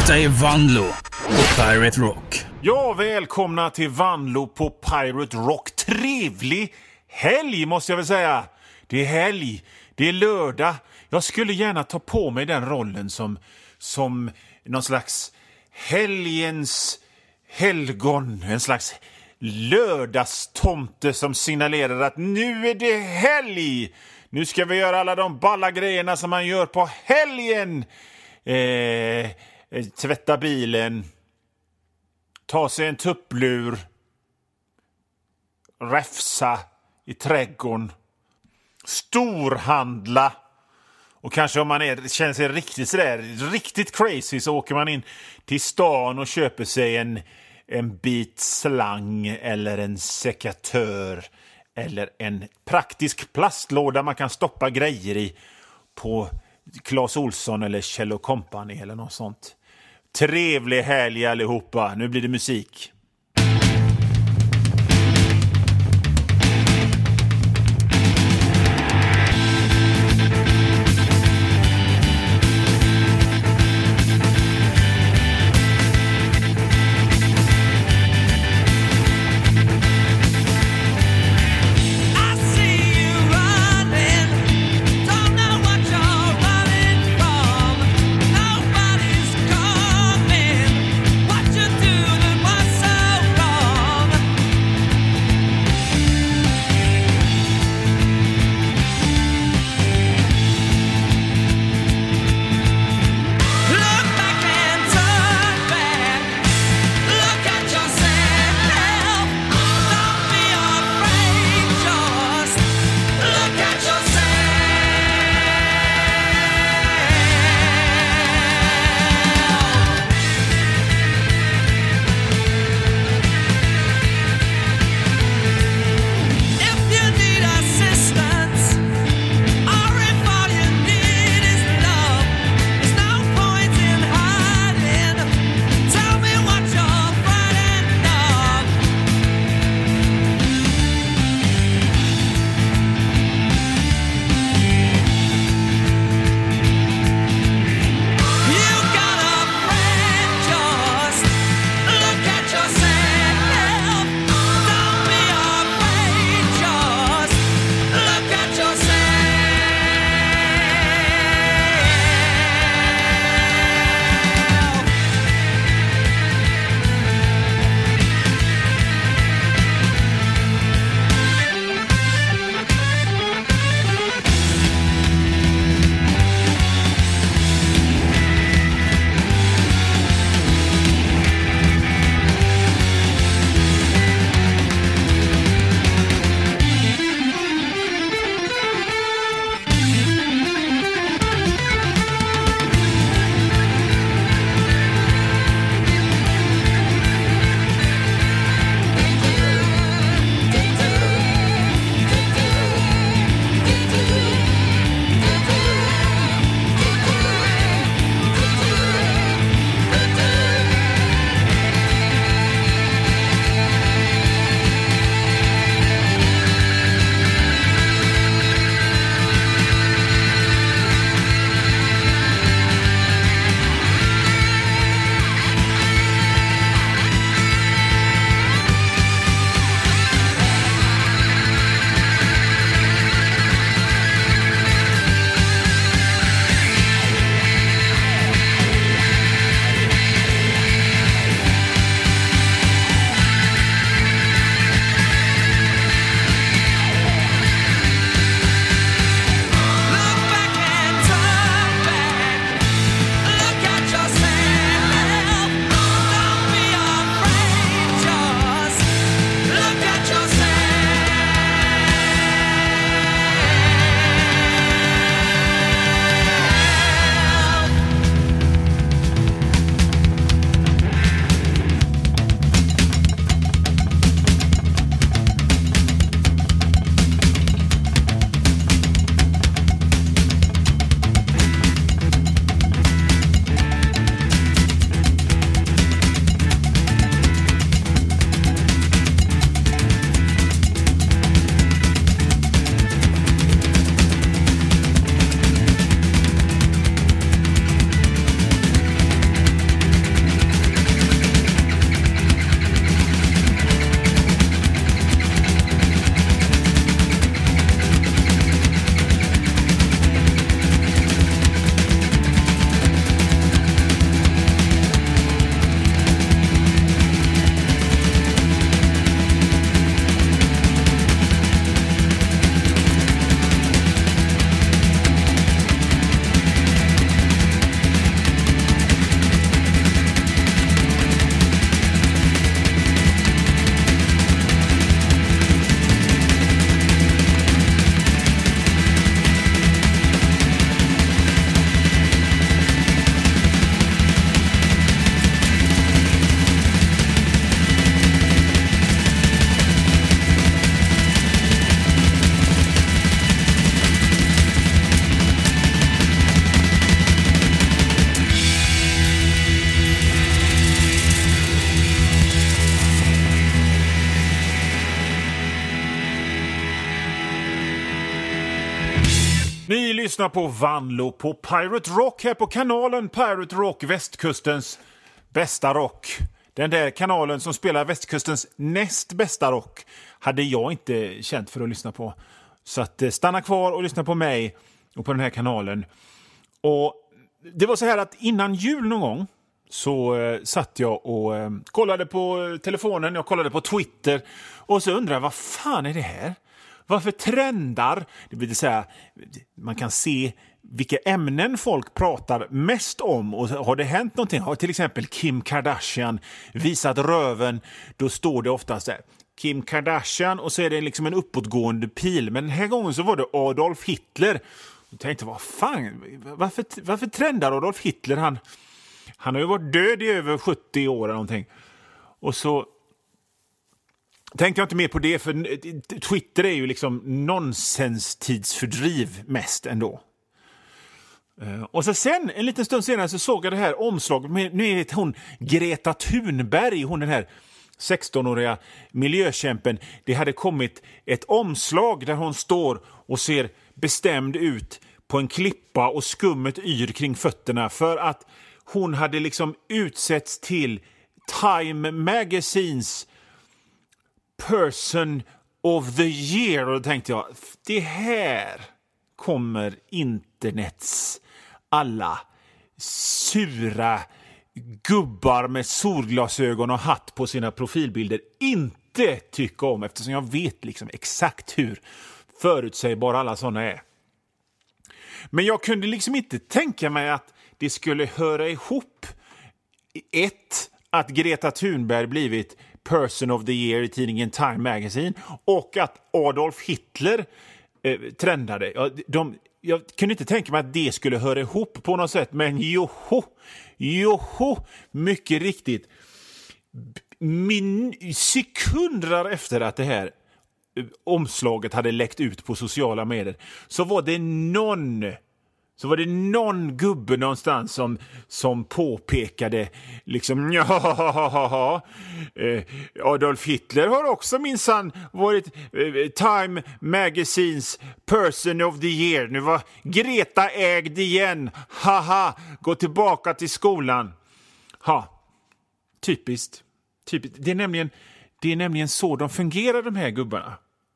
Detta är Vanlo på Pirate Rock. Ja, välkomna till Vanlo på Pirate Rock. Trevlig helg måste jag väl säga. Det är helg, det är lördag. Jag skulle gärna ta på mig den rollen som någon slags helgens helgon. En slags lördagstomte som signalerar att nu är det helg. Nu ska vi göra alla de balla grejerna som man gör på helgen. Tvätta bilen, ta sig en tupplur, räfsa i trädgården, storhandla. Och kanske om man känner sig riktigt crazy så åker man in till stan och köper sig en bit slang eller en sekatör eller en praktisk plastlåda man kan stoppa grejer i på Clas Ohlson eller Kjell & Company eller något sånt. Trevlig helg allihopa. Nu blir det musik. What you doing? What's Ni lyssnar på Vanlo på Pirate Rock här på kanalen Pirate Rock, västkustens bästa rock. Den där kanalen som spelar västkustens näst bästa rock hade jag inte känt för att lyssna på. Så att stanna kvar och lyssna på mig och på den här kanalen. Och det var så här att innan jul någon gång så satt jag och kollade på telefonen, jag kollade på Twitter och så undrade jag, vad fan är det här? Varför trendar? Det vill säga, man kan se vilka ämnen folk pratar mest om, och har det hänt någonting? Har till exempel Kim Kardashian visat röven, då står det ofta så här, Kim Kardashian, och så är det liksom en uppåtgående pil. Men den här gången så var det Adolf Hitler. Jag tänkte, vad fan, varför trendar Adolf Hitler? Han har ju varit död i över 70 år eller någonting. Och så tänkte jag inte mer på det, för Twitter är ju liksom nonsens-tidsfördriv mest ändå. Och så sen, en liten stund senare, så såg jag det här omslaget. Nu är det hon Greta Thunberg, hon den här 16-åriga miljökämpen. Det hade kommit ett omslag där hon står och ser bestämd ut på en klippa och skummet yr kring fötterna, för att hon hade liksom utsetts till Time Magazines Person of the Year. Och då tänkte jag, det här kommer internets alla sura gubbar med solglasögon och hatt på sina profilbilder inte tycka om, eftersom jag vet liksom exakt hur förutsägbara alla sådana är. Men jag kunde liksom inte tänka mig att det skulle höra ihop att Greta Thunberg blivit Person of the Year i tidningen Time Magazine och att Adolf Hitler trendade. Jag kunde inte tänka mig att det skulle höra ihop på något sätt, men joho, mycket riktigt. Sekunder efter att det här omslaget hade läckt ut på sociala medier så var det någon gubbe någonstans som påpekade liksom, Adolf Hitler har också minsann varit Time Magazines Person of the Year. Nu var Greta ägd igen. Haha, gå tillbaka till skolan. Typiskt. Det är nämligen så de fungerar, de här gubbarna.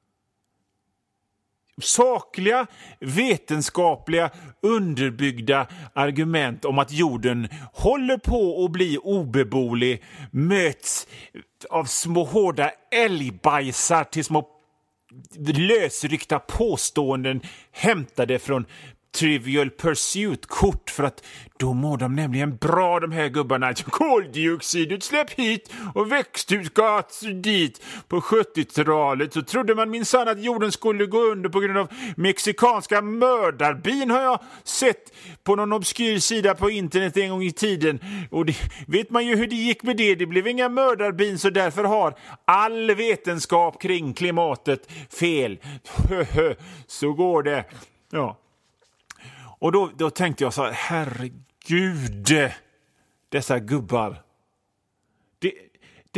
Sakliga, vetenskapliga, underbyggda argument om att jorden håller på att bli obeboelig möts av små hårda älgbajsar till små lösryckta påståenden hämtade från Trivial Pursuit-kort, för att då mår de nämligen bra, de här gubbarna. Koldioxidutsläpp hit och växthusgas dit. På 70-talet så trodde man minsann att jorden skulle gå under på grund av mexikanska mördarbin, har jag sett på någon obskyr sida på internet en gång i tiden. Och det vet man ju hur det gick med det. Det blev inga mördarbin, så därför har all vetenskap kring klimatet fel. Så går det. Ja. Och då tänkte jag så här, herregud, dessa gubbar. Det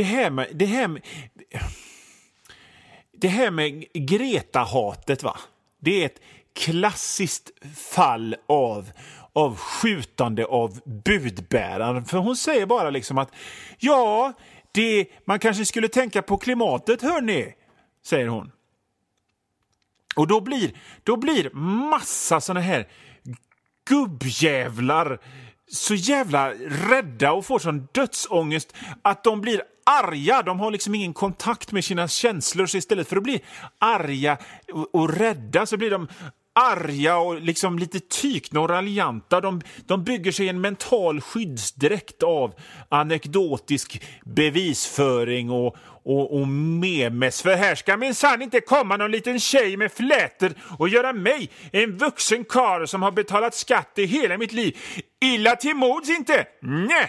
här med Greta-hatet, va? Det är ett klassiskt fall av skjutande av budbäraren. För hon säger bara liksom att man kanske skulle tänka på klimatet, hörni, säger hon. Och då blir massa såna här gubbjävlar så jävla rädda och får sån dödsångest att de blir arga. De har liksom ingen kontakt med sina känslor, så istället för att bli arga och rädda så blir de arga och liksom lite tykna och raljanta. De bygger sig en mental skyddsdräkt av anekdotisk bevisföring och memes. För här ska minsann inte komma någon liten tjej med flätor och göra mig, en vuxen karl som har betalat skatt i hela mitt liv, illa till mods inte. Nej!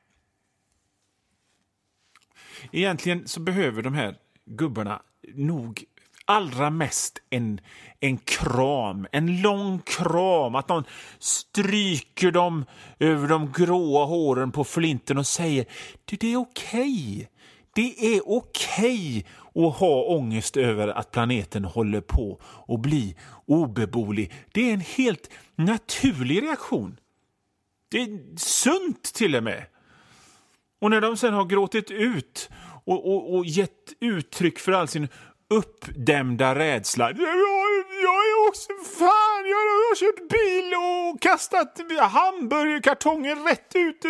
Egentligen så behöver de här gubbarna nog allra mest en kram, en lång kram, att någon stryker dem över de gråa håren på flinten och säger, det är okej. Det är okej att ha ångest över att planeten håller på att bli obeboelig. Det är en helt naturlig reaktion. Det är sunt till och med. Och när de sen har gråtit ut och gett uttryck för all sin uppdämda rädsla. Jag är också fan, jag har kört bil och kastat hamburgerkartonger rätt ut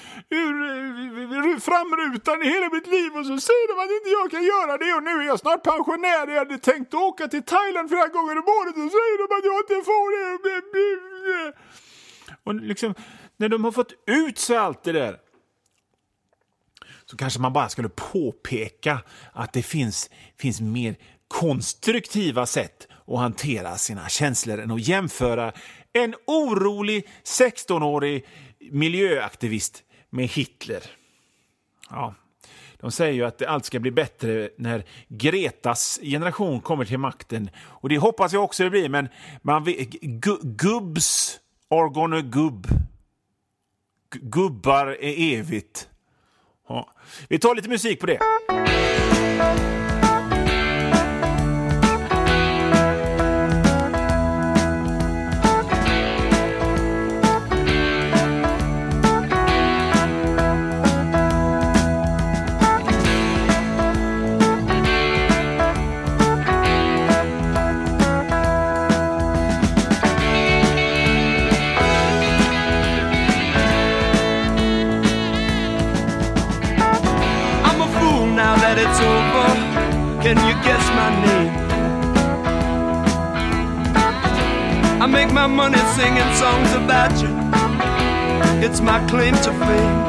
ur framrutan i hela mitt liv, och så säger de att inte jag kan göra det, och nu är jag snart pensionär. Jag hade tänkt åka till Thailand flera gånger om året, och så säger de att jag inte får det. Och liksom, när de har fått ut sig allt det där, så kanske man bara skulle påpeka att det finns mer konstruktiva sätt att hantera sina känslor än att jämföra en orolig 16-årig miljöaktivist med Hitler. Ja, de säger ju att allt ska bli bättre när Gretas generation kommer till makten. Och det hoppas jag också det blir, men man vet, gubbs are gonna gubb. Gubbar är evigt. Ja. Vi tar lite musik på det. It's over. Can you guess my name? I make my money singing songs about you. It's my claim to fame.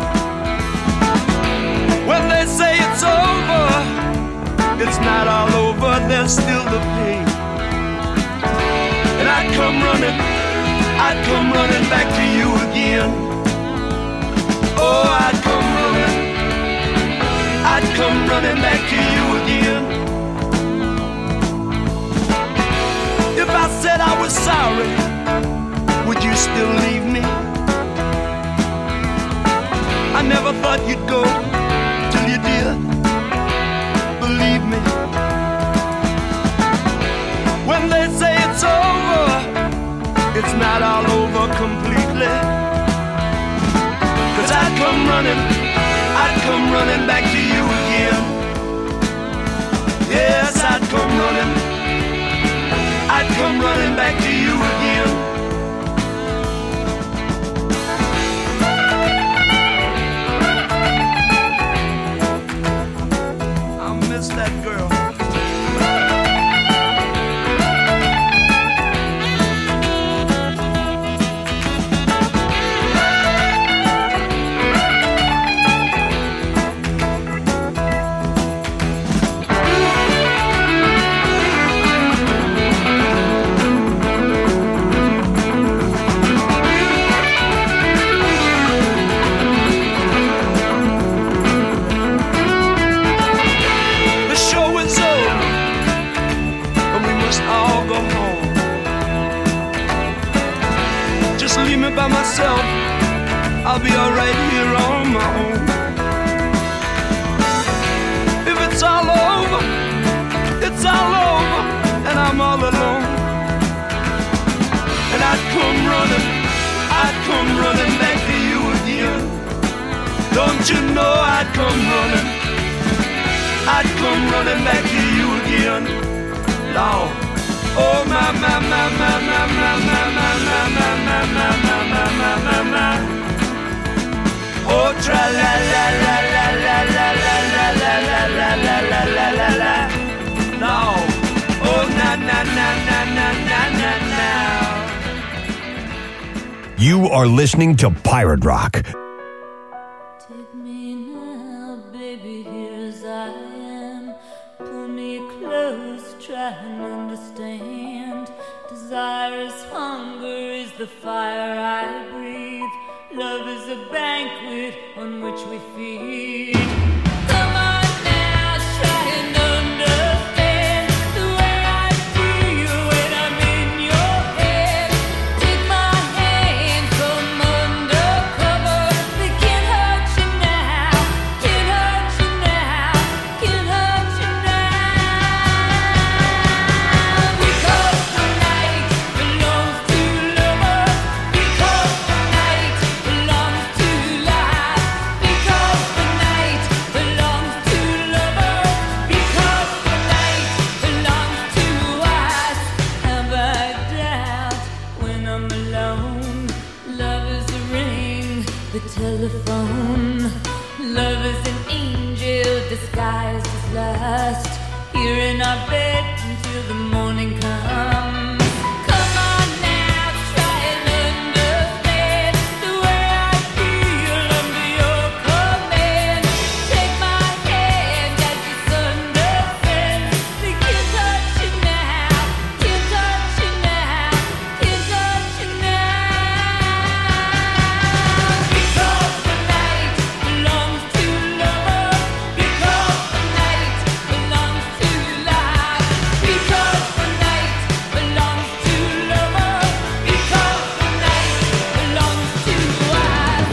When they say it's over, it's not all over. There's still the pain. And I'd come running back to you again. Oh, I'd come running back to you again. If I said I was sorry, would you still leave me? I never thought you'd go till you did. Believe me. When they say it's over, it's not all over completely. 'Cause I'd come running back to you again. Yes, I'd come running back to you again. I miss that girl. By myself, I'll be alright here on my own. If it's all over, it's all over, and I'm all alone. And I'd come running back to you again. Don't you know I'd come running back to you again. Lord. Oh my my my my my my my my my my my my my my my my. Oh tra la la la la la la la la la la la la la la la. No. Oh na na na na na na na na. You are listening to Pirate Rock. Take me now, baby, here as I am. Pull me close, try and understand. Desire is hunger, is the fire I breathe. Love is a banquet on which we feed. Come on now, try and understand the way I feel when I'm in your head. Take my hand, come undercover. They can't hurt you now, can't hurt you now. the telephone. Love is an angel disguised as lust. Here in our bed until the morning comes. Come on now, try and understand the way I feel under your command. Take my hand as the sun descends. We can't touch you now, can't touch you now, can't touch you now. Because the night belongs to lovers. Because the night belongs to life. Because the night belongs to lovers. Because the night belongs to us.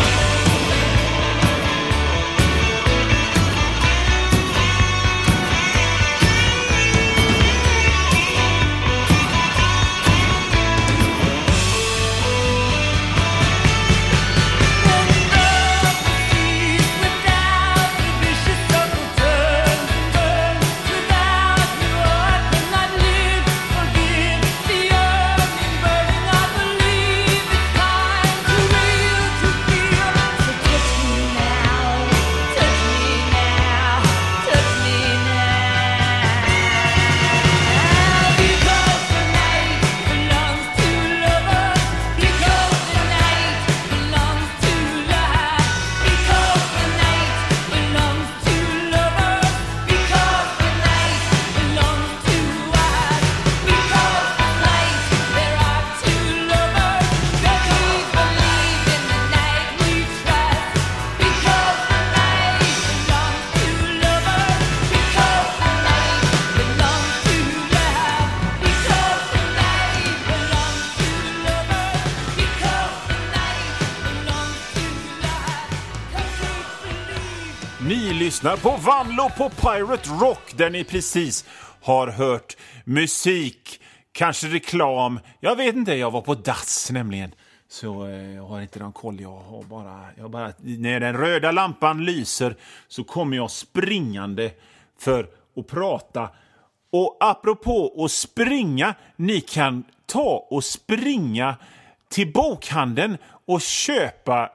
Ni lyssnar på Vanlo på Pirate Rock där ni precis har hört musik, kanske reklam. Jag vet inte, jag var på dass nämligen. Så jag har inte någon koll. Jag har bara när den röda lampan lyser så kommer jag springande för att prata. Och apropå att springa, ni kan ta och springa till bokhandeln och köpa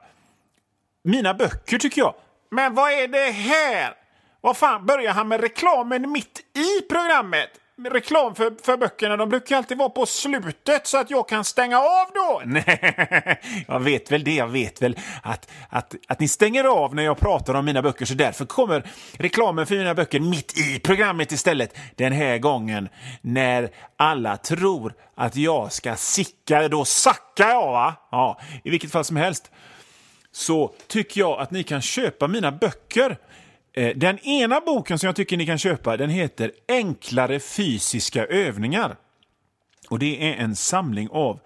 mina böcker tycker jag. Men vad är det här? Vad fan, börjar han med reklamen mitt i programmet? Reklam för böckerna, de brukar alltid vara på slutet så att jag kan stänga av då. Nej, jag vet väl det. Jag vet väl att ni stänger av när jag pratar om mina böcker. Så därför kommer reklamen för mina böcker mitt i programmet istället. Den här gången när alla tror att jag ska sicka, då sackar jag va? Ja, i vilket fall som helst. Så tycker jag att ni kan köpa mina böcker. Den ena boken som jag tycker ni kan köpa, den heter Enklare fysiska övningar. Och det är en samling av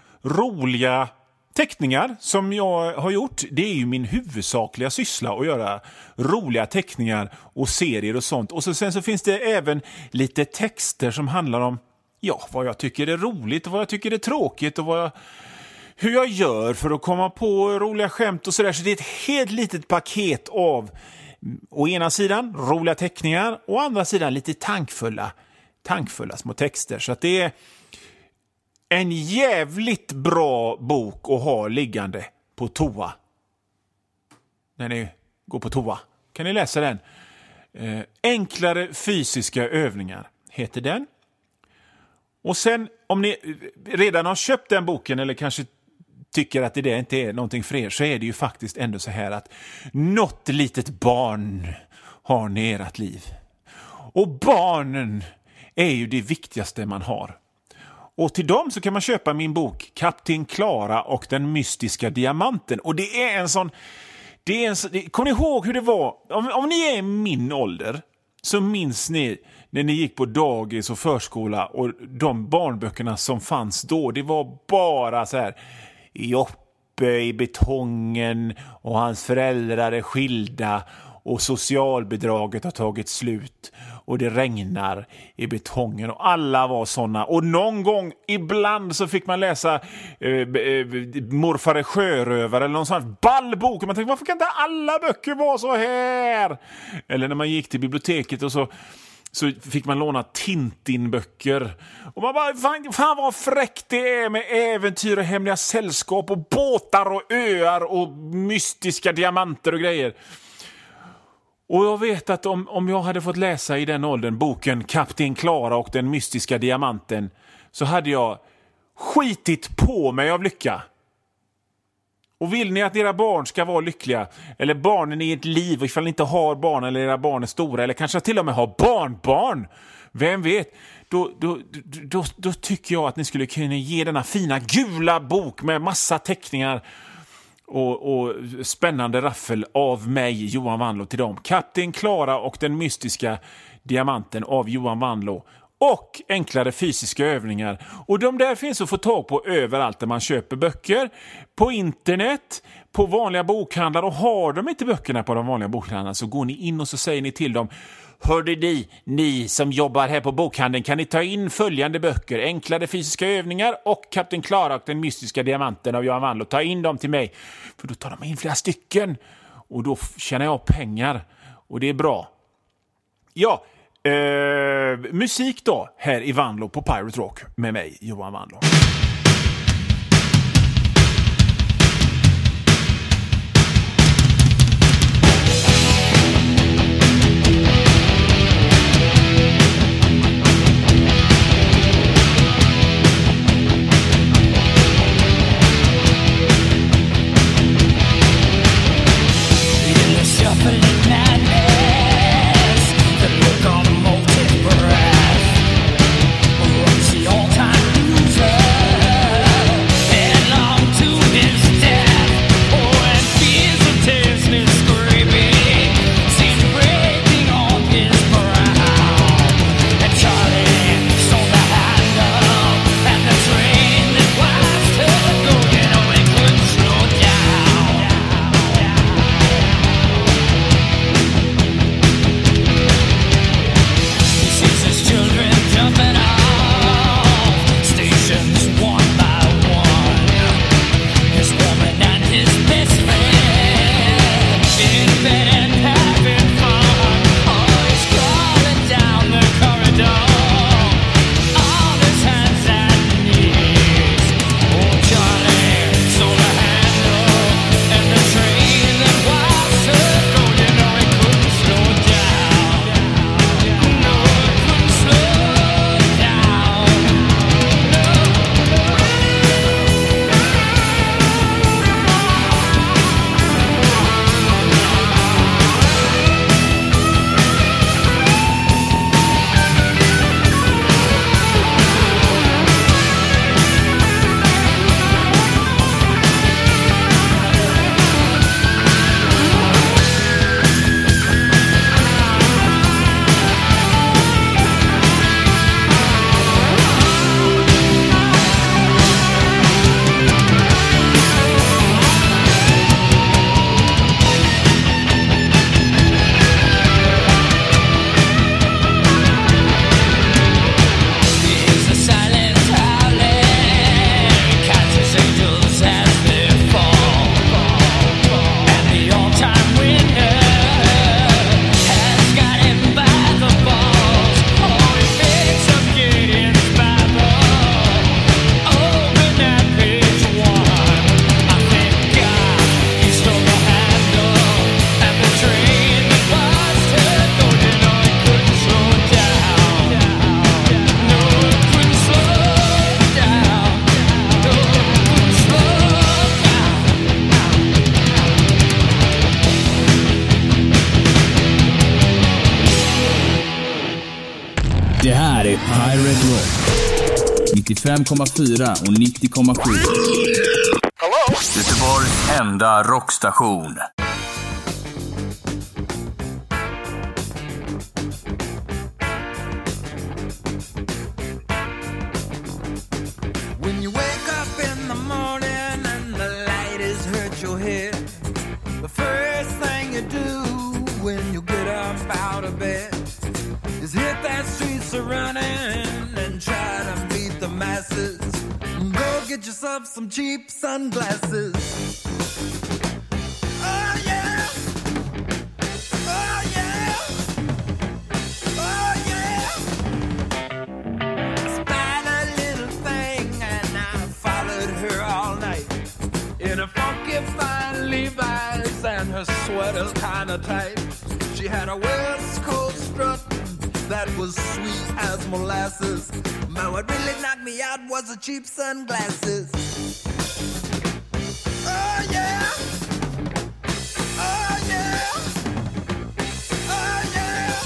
roliga teckningar som jag har gjort. Det är ju min huvudsakliga syssla att göra roliga teckningar och serier och sånt. Och sen så finns det även lite texter som handlar om vad jag tycker är roligt och vad jag tycker är tråkigt och hur jag gör för att komma på roliga skämt och sådär. Så det är ett helt litet paket av å ena sidan roliga teckningar och å andra sidan lite tankfulla små texter. Så att det är en jävligt bra bok att ha liggande på toa. När ni går på toa kan ni läsa den. Enklare fysiska övningar heter den. Och sen om ni redan har köpt den boken eller kanske tycker att det inte är någonting för er, så är det ju faktiskt ändå så här att något litet barn har ni i ert liv. Och barnen är ju det viktigaste man har. Och till dem så kan man köpa min bok Kapten Klara och den mystiska diamanten. Och det är en sån... Kommer ni ihåg hur det var? Om ni är i min ålder så minns ni när ni gick på dagis och förskola och de barnböckerna som fanns då. Det var bara så här... Joppe i betongen och hans föräldrar är skilda och socialbidraget har tagit slut och det regnar i betongen och alla var såna. Och någon gång, ibland så fick man läsa Morfar är sjörövare eller någon sån ballbok och man tänkte, varför kan inte alla böcker vara så här? Eller när man gick till biblioteket och så så fick man låna Tintin-böcker. Och man bara, fan vad fräckt det är med äventyr och hemliga sällskap och båtar och öar och mystiska diamanter och grejer. Och jag vet att om jag hade fått läsa i den åldern boken Kapten Klara och den mystiska diamanten, så hade jag skitit på mig av lycka. Och vill ni att era barn ska vara lyckliga, eller barnen i ert liv, ifall ni inte har barn eller era barn är stora, eller kanske till och med har barnbarn, vem vet, då tycker jag att ni skulle kunna ge denna fina gula bok med massa teckningar och spännande raffel av mig, Johan Wanlo, till dem. Kapten Klara och den mystiska diamanten av Johan Wanlo. Och enklare fysiska övningar. Och de där finns att få tag på överallt där man köper böcker. På internet, på vanliga bokhandlar. Och har de inte böckerna på de vanliga bokhandlarna, så går ni in och så säger ni till dem: hörde ni som jobbar här på bokhandeln, kan ni ta in följande böcker: enklare fysiska övningar och Kapten Klara och den mystiska diamanten av Johan Wanlo. Ta in dem till mig. För då tar de in flera stycken. Och då tjänar jag pengar. Och det är bra. Ja, musik då här i Wanlo på Pirate Rock med mig, Johan Wanlo. Det här är Pirate Rock 95,4 och 90,7. Göteborgs enda rockstation. When you wake up in the morning and the light has hurt your head, the first thing you do when you get up out of bed is hit that streets a running and try to beat the masses. Go get yourself some cheap sunglasses. Oh yeah, oh yeah, oh yeah. her sweater's kinda tight. She had a West Coast strut that was sweet as molasses. But what really knocked me out was the cheap sunglasses. Oh yeah! Oh yeah! Oh yeah!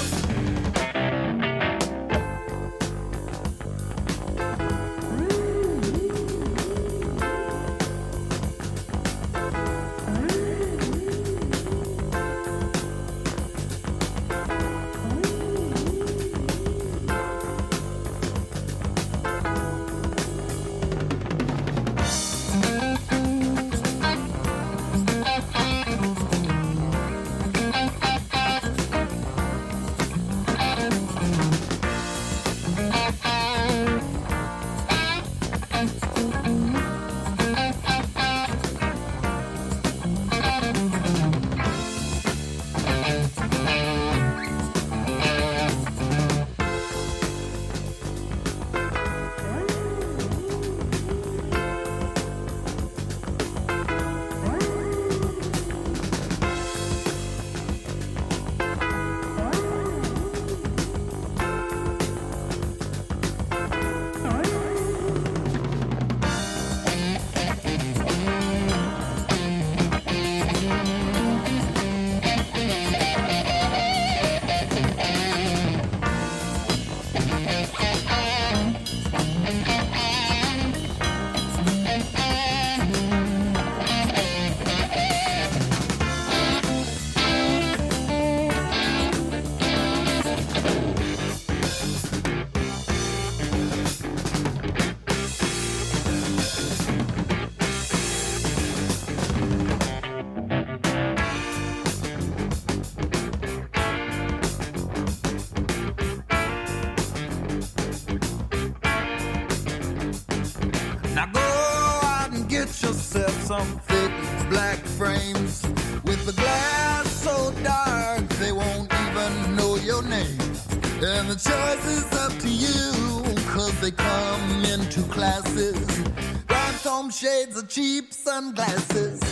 Some thick black frames with the glass so dark they won't even know your name. And the choice is up to you, 'cause they come in two classes. Rhinestone shades of cheap sunglasses.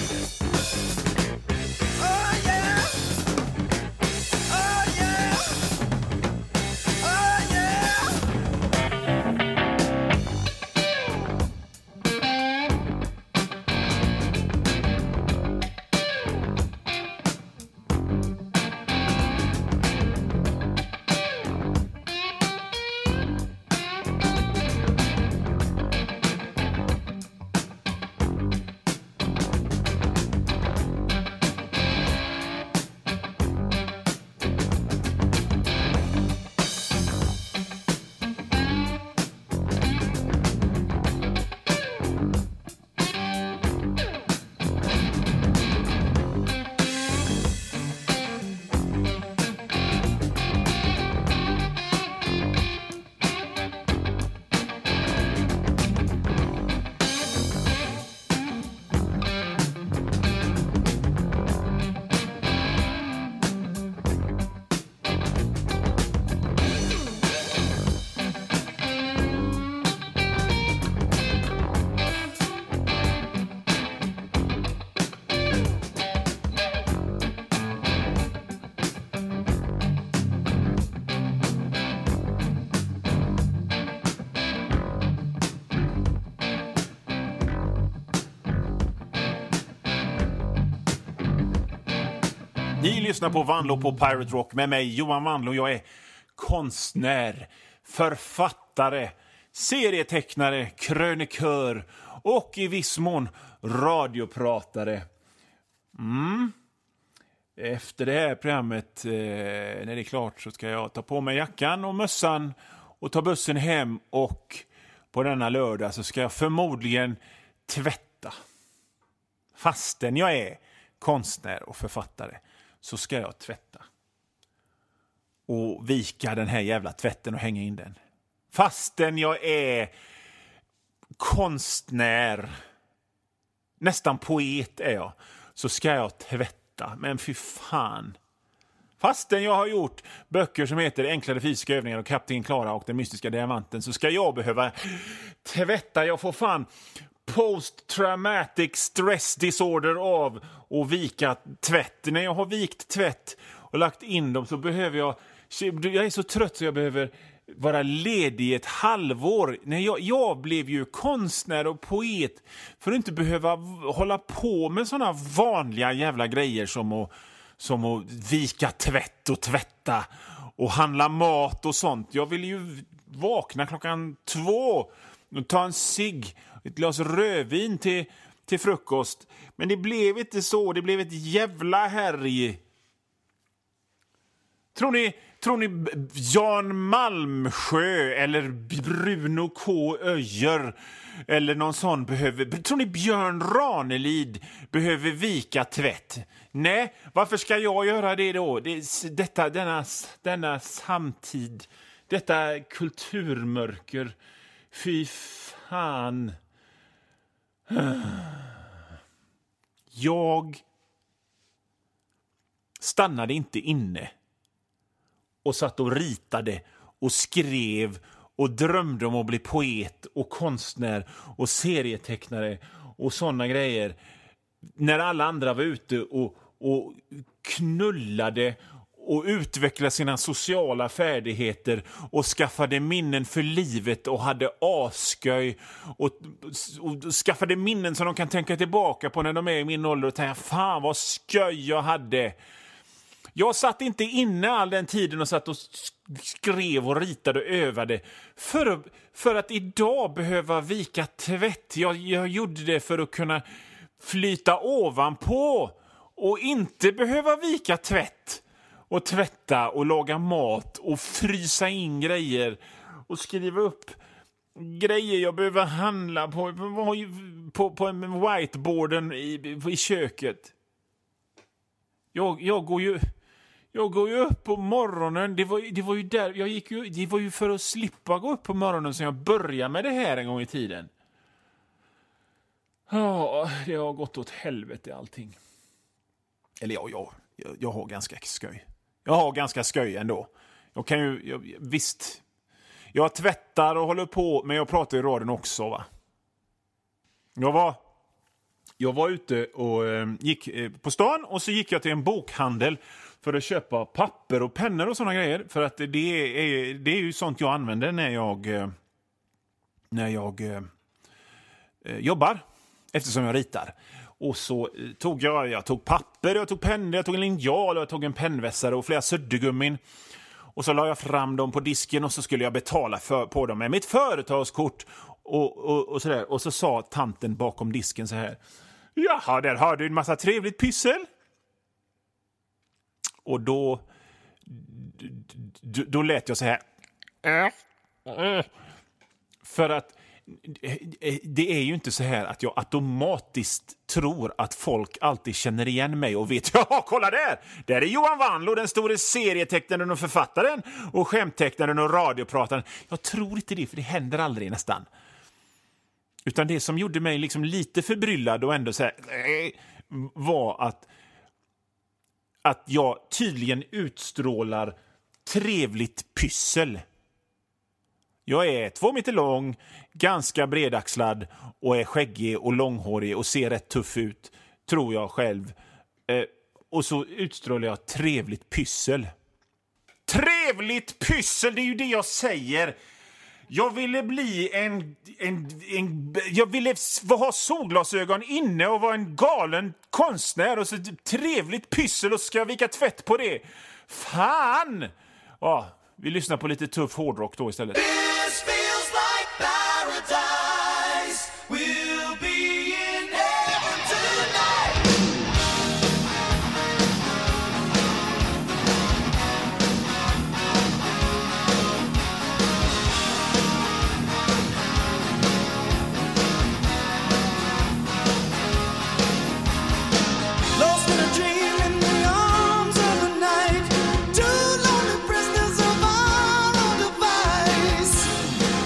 Oh yeah! Oh yeah! Oh yeah! Ni lyssnar på Vanlo på Pirate Rock med mig, Johan Vanlo. Jag är konstnär, författare, serietecknare, krönikör och i viss mån radiopratare. Efter det här programmet, när det är klart, så ska jag ta på mig jackan och mössan och ta bussen hem. Och på denna lördag så ska jag förmodligen tvätta. Fastän jag är konstnär och författare så ska jag tvätta. Och vika den här jävla tvätten och hänga in den. Fastän jag är konstnär, nästan poet är jag, så ska jag tvätta. Men fy fan. Fastän jag har gjort böcker som heter Enklare fysiska övningar och Kapten Klara och den mystiska diamanten, så ska jag behöva tvätta. Jag får fan post-traumatic stress disorder av att vika tvätt. När jag har vikt tvätt och lagt in dem så behöver jag är så trött så jag behöver vara ledig ett halvår. Jag blev ju konstnär och poet för att inte behöva hålla på med såna vanliga jävla grejer som att vika tvätt och tvätta och handla mat och sånt. Jag ville ju vakna 2:00 och ta en cigg, ett glas rödvin till frukost. Men det blev inte så. Det blev ett jävla härj. Tror ni Jan Malmsjö eller Bruno K. Öjer eller någon sån tror ni Björn Ranelid behöver vika tvätt? Nej, varför ska jag göra det då? Denna samtid, detta kulturmörker. Fy fan. Jag stannade inte inne och satt och ritade och skrev och drömde om att bli poet och konstnär och serietecknare och såna grejer. När alla andra var ute och knullade och utvecklade sina sociala färdigheter och skaffade minnen för livet och hade asköj och skaffade minnen som de kan tänka tillbaka på när de är i min ålder och tänka, fan vad sköj jag hade. Jag satt inte inne all den tiden och satt och skrev och ritade och övade för att idag behöva vika tvätt. Jag gjorde det för att kunna flyta ovanpå och inte behöva vika tvätt och tvätta och laga mat och frysa in grejer och skriva upp grejer jag behöver handla på en whiteboarden i köket. Jag går ju upp på morgonen. Det var ju där jag gick ju. Det var ju för att slippa gå upp på morgonen som jag började med det här en gång i tiden. Ja, det har gått åt helvete allting. Eller jag har ganska skoj. Jag har ganska skoj ändå. Visst. Jag tvättar och håller på, men jag pratar i radion också, va. Jag var ute och gick på stan och så gick jag till en bokhandel för att köpa papper och pennor och såna grejer. För att det är ju sånt jag använder när jag jobbar, eftersom jag ritar. Och så tog jag tog papper, jag tog pennor, jag tog en linjal och jag tog en pennvässare och flera suddgummin. Och så la jag fram dem på disken och så skulle jag betala på dem med mitt företagskort och sådär. Och så sa tanten bakom disken så här: jaha, där har du en massa trevligt pyssel. Och då lät jag så här. För att det är ju inte så här att jag automatiskt tror att folk alltid känner igen mig och vet, ja, kolla där! Där är Johan Wanlo, den store serietecknaren och författaren och skämttecknaren och radioprataren. Jag tror inte det, för det händer aldrig nästan. Utan det som gjorde mig liksom lite förbryllad och ändå så här, var att jag tydligen utstrålar trevligt pyssel. Jag är 2 meter lång, ganska bredaxlad och är skäggig och långhårig och ser rätt tuff ut, tror jag själv. Och så utstrålar jag trevligt pyssel. Trevligt pyssel, det är ju det jag säger. Jag ville bli jag ville ha solglasögon inne och vara en galen konstnär och så trevligt pyssel och ska jag vika tvätt på det. Fan! Ja, vi lyssnar på lite tuff hårdrock då istället. This feels like paradise. We'll be in heaven tonight. Lost in a dream in the arms of the night. Two lonely prisoners of our own device.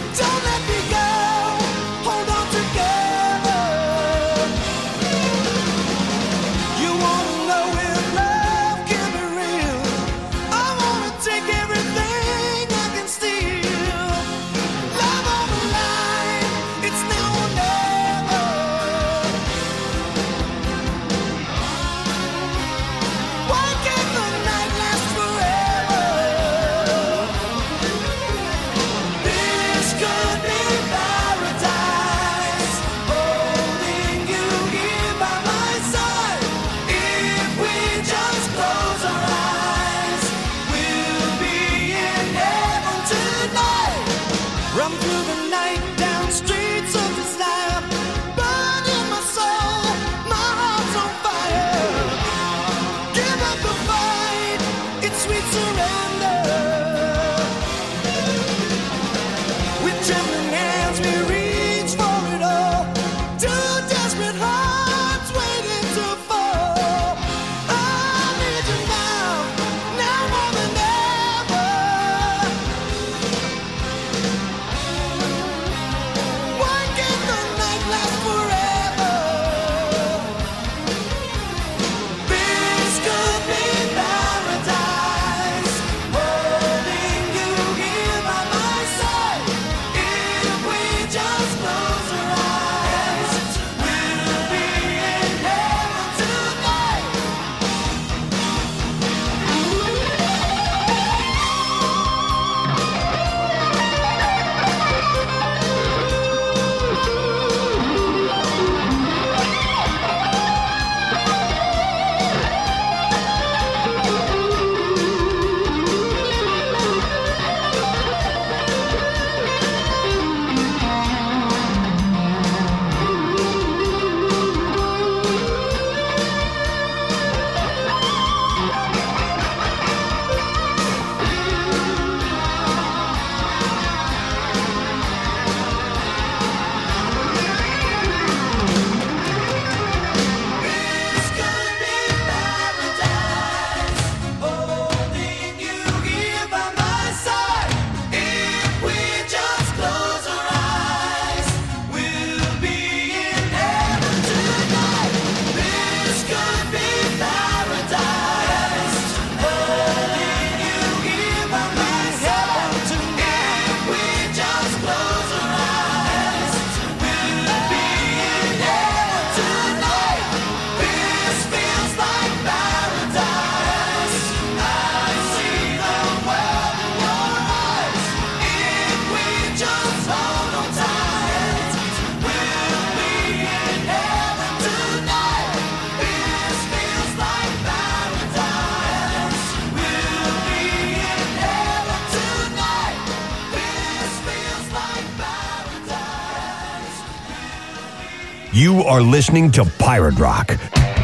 You are listening to Pirate Rock.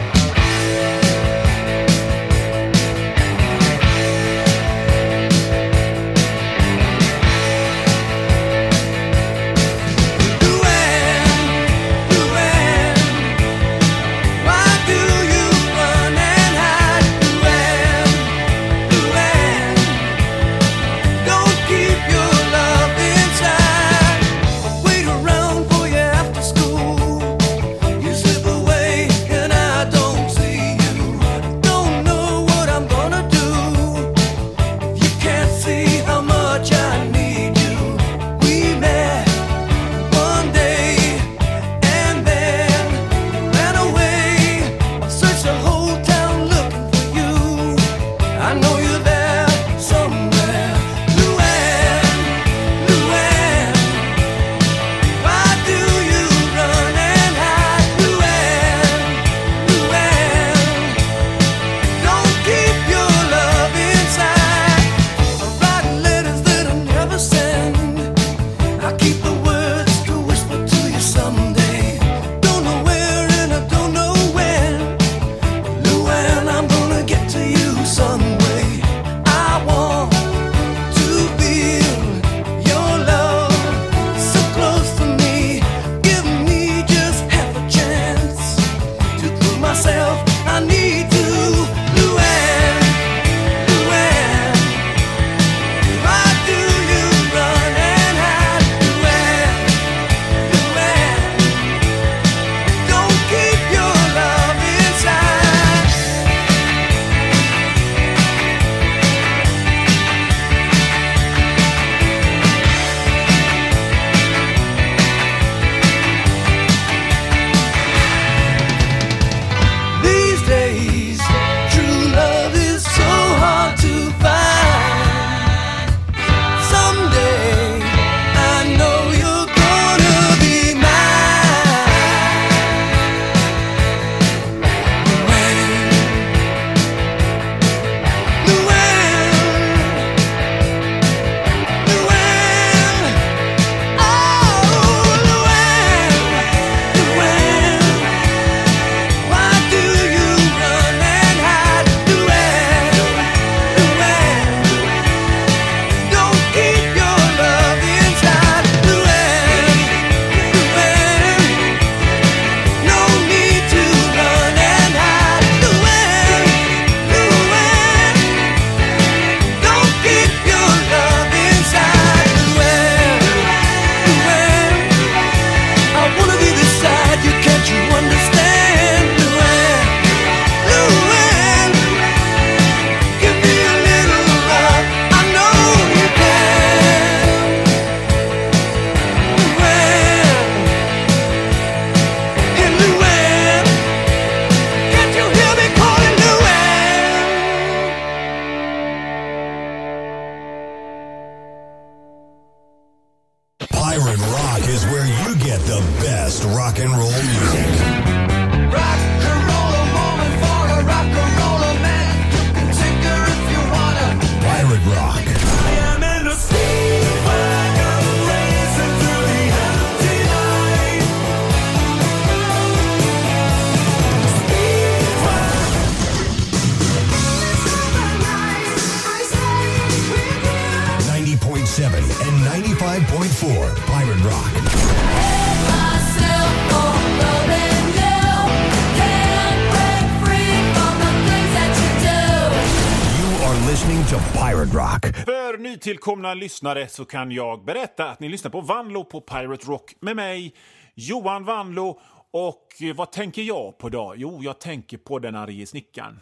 För nytillkomna lyssnare så kan jag berätta att ni lyssnar på Vanlo på Pirate Rock med mig, Johan Vanlo. Och vad tänker jag på då? Jo, jag tänker på den arge snickaren.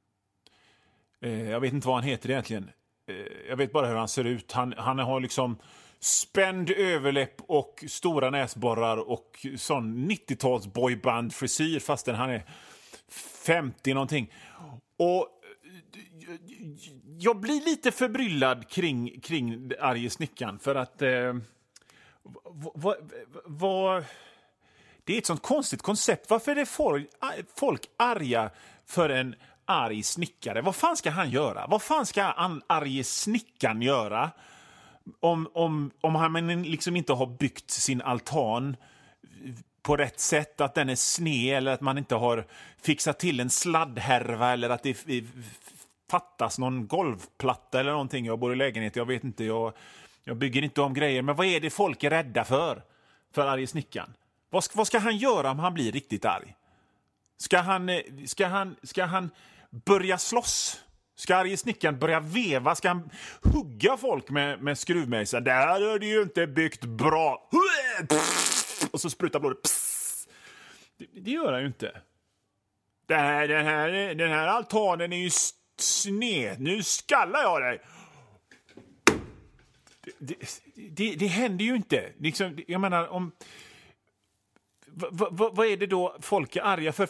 Jag vet inte vad han heter egentligen. Jag vet bara hur han ser ut. Han har liksom spänd överläpp och stora näsborrar och sån 90-tals boyband-frisyr fastän han är 50 någonting. Och jag blir lite förbryllad kring arge snickaren för att det är ett sånt konstigt koncept. Varför är folk arga för en arg snickare? Vad fan ska han göra? Vad fan ska arge snickaren göra om han liksom inte har byggt sin altan på rätt sätt, att den är sned eller att man inte har fixat till en sladdhärva eller att det fattas någon golvplatta eller någonting. Jag bor i lägenhet, jag vet inte, jag bygger inte om grejer. Men vad är det folk är rädda för arge snickaren? Vad ska han göra om han blir riktigt arg? Ska han börja slåss? Ska arge snickaren börja veva? Ska han hugga folk med skruvmejsel? Det här är det ju inte byggt bra. Och så sprutar blodet. Det gör han ju inte. Den här altanen är ju sned. Nu skallar jag dig. Det händer ju inte. Liksom, jag menar, om... Vad är det då folk är arga för?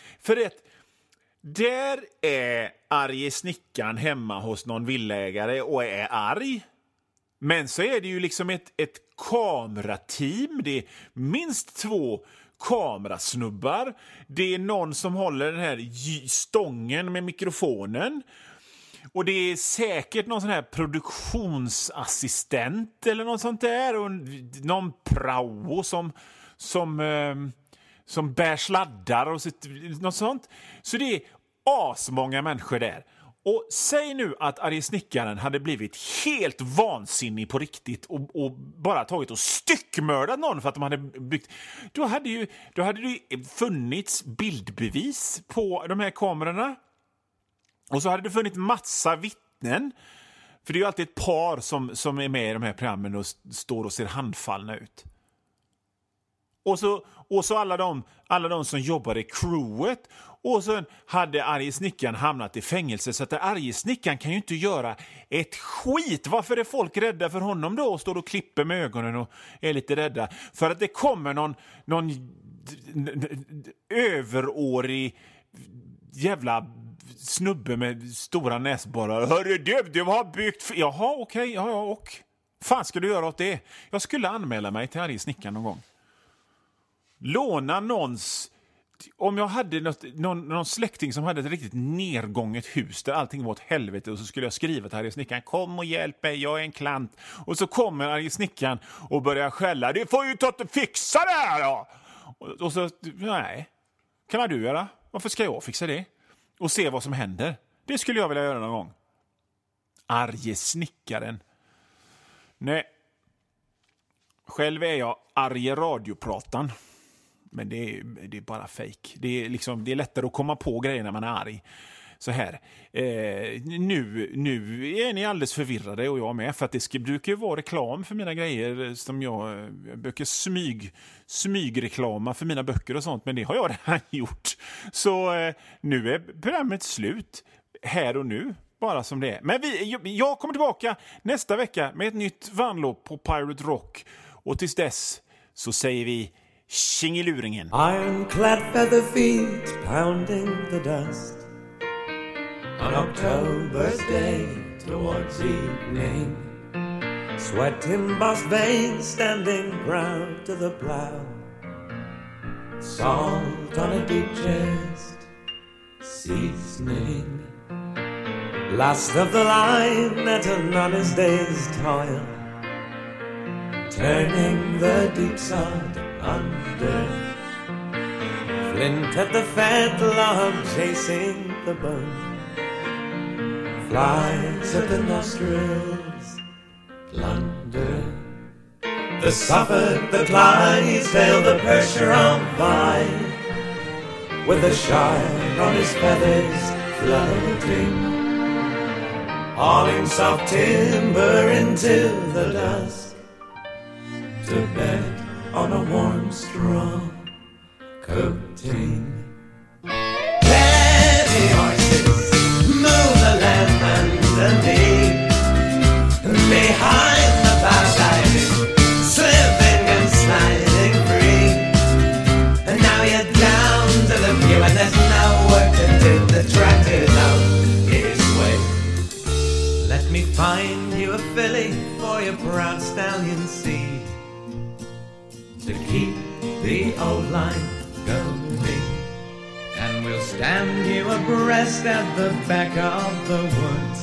Där är arge snickaren hemma hos någon villägare och är arg. Men så är det ju liksom ett kamerateam. Det är minst 2 kamerasnubbar. Det är någon som håller den här stången med mikrofonen. Och det är säkert någon sån här produktionsassistent eller något sånt där. Och någon prao som bär sladdar och något sånt. Så det är asmånga människor där. Och säg nu att arge snickaren hade blivit helt vansinnig på riktigt och bara tagit och styckmördat någon för att de hade byggt... Då hade det funnits bildbevis på de här kamerorna. Och så hade det funnits massa vittnen. För det är ju alltid ett par som är med i de här programmen och står och ser handfallna ut. Och så alla de som jobbar i crewet. Och så hade arge snickaren hamnat i fängelse. Så att arge snickaren kan ju inte göra ett skit. Varför är folk rädda för honom då? Och står och klipper med ögonen och är lite rädda. För att det kommer någon överårig jävla snubbe med stora näsborrar. Hörru du har byggt... Jaha, okej. Ja, och... Fan ska du göra åt det? Jag skulle anmäla mig till arge snickaren någon gång. Låna någons... Om jag hade någon släkting som hade ett riktigt nedgånget hus där allting var åt helvete och så skulle jag skriva till arge snickaren: kom och hjälp mig, jag är en klant. Och så kommer arge snickaren och börjar skälla: det får ju ta att fixa det här då! Och så, nej. Kan du göra? Varför ska jag fixa det? Och se vad som händer. Det skulle jag vilja göra någon gång. Arge snickaren. Nej. Själv är jag arge radiopratan. Men det är bara fake. Det är lättare att komma på grejer när man är arg. Så här. Nu är ni alldeles förvirrade och jag med. För att det brukar ju vara reklam för mina grejer. Som jag brukar smygreklama för mina böcker och sånt. Men det har jag redan gjort. Så nu är programmet slut. Här och nu. Bara som det är. Men jag kommer tillbaka nästa vecka med ett nytt vanlopp på Pirate Rock. Och tills dess så säger vi tjingeluringen. Ironclad feather feet pounding the dust on October's day towards evening. Sweat embossed veins standing proud to the plow. Salt on a deep chest, seasoning. Last of the line at an honest day's toil, turning the deep sod under. Flint at the fetlock chasing the bone. Flies at the nostrils, plunder. The Suffolk, the Clydesdale, the Percheron vine, with the Shire on his feathers floating, hauling soft timber into the dusk, to bed on a warm straw coating. Heavy horses move the land underneath. Behind the backside, slipping and sliding free. And now you're down to the view and there's no work to do. The tractor's out his way. Let me find you a filly for your proud stallion seed, to keep the old line going. And we'll stand you abreast at the back of the woods,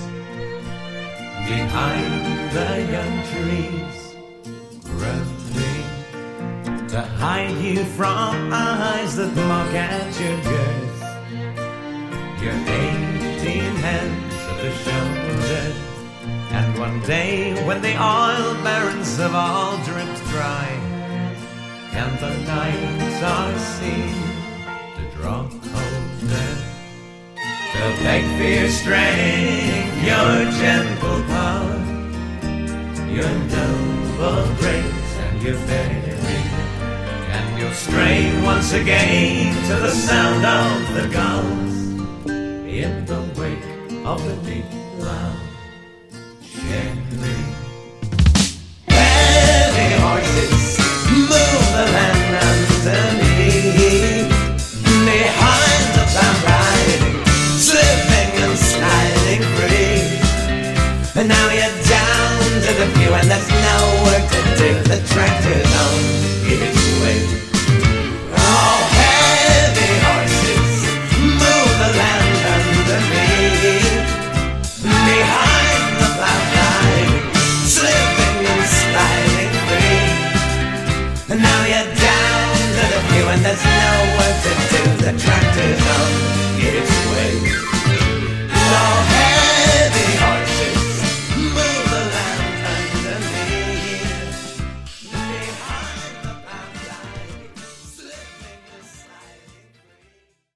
behind the young trees growing, to hide you from eyes that mock at your girth. Your 18 heads at the shoulder, and one day when the oil barons have all dripped dry, and the nights are seen to draw colder, to beg for your strength, your gentle power, your noble grace and your bearing, and you'll stray once again to the sound of the gulls in the wake of the deep loud Sherry.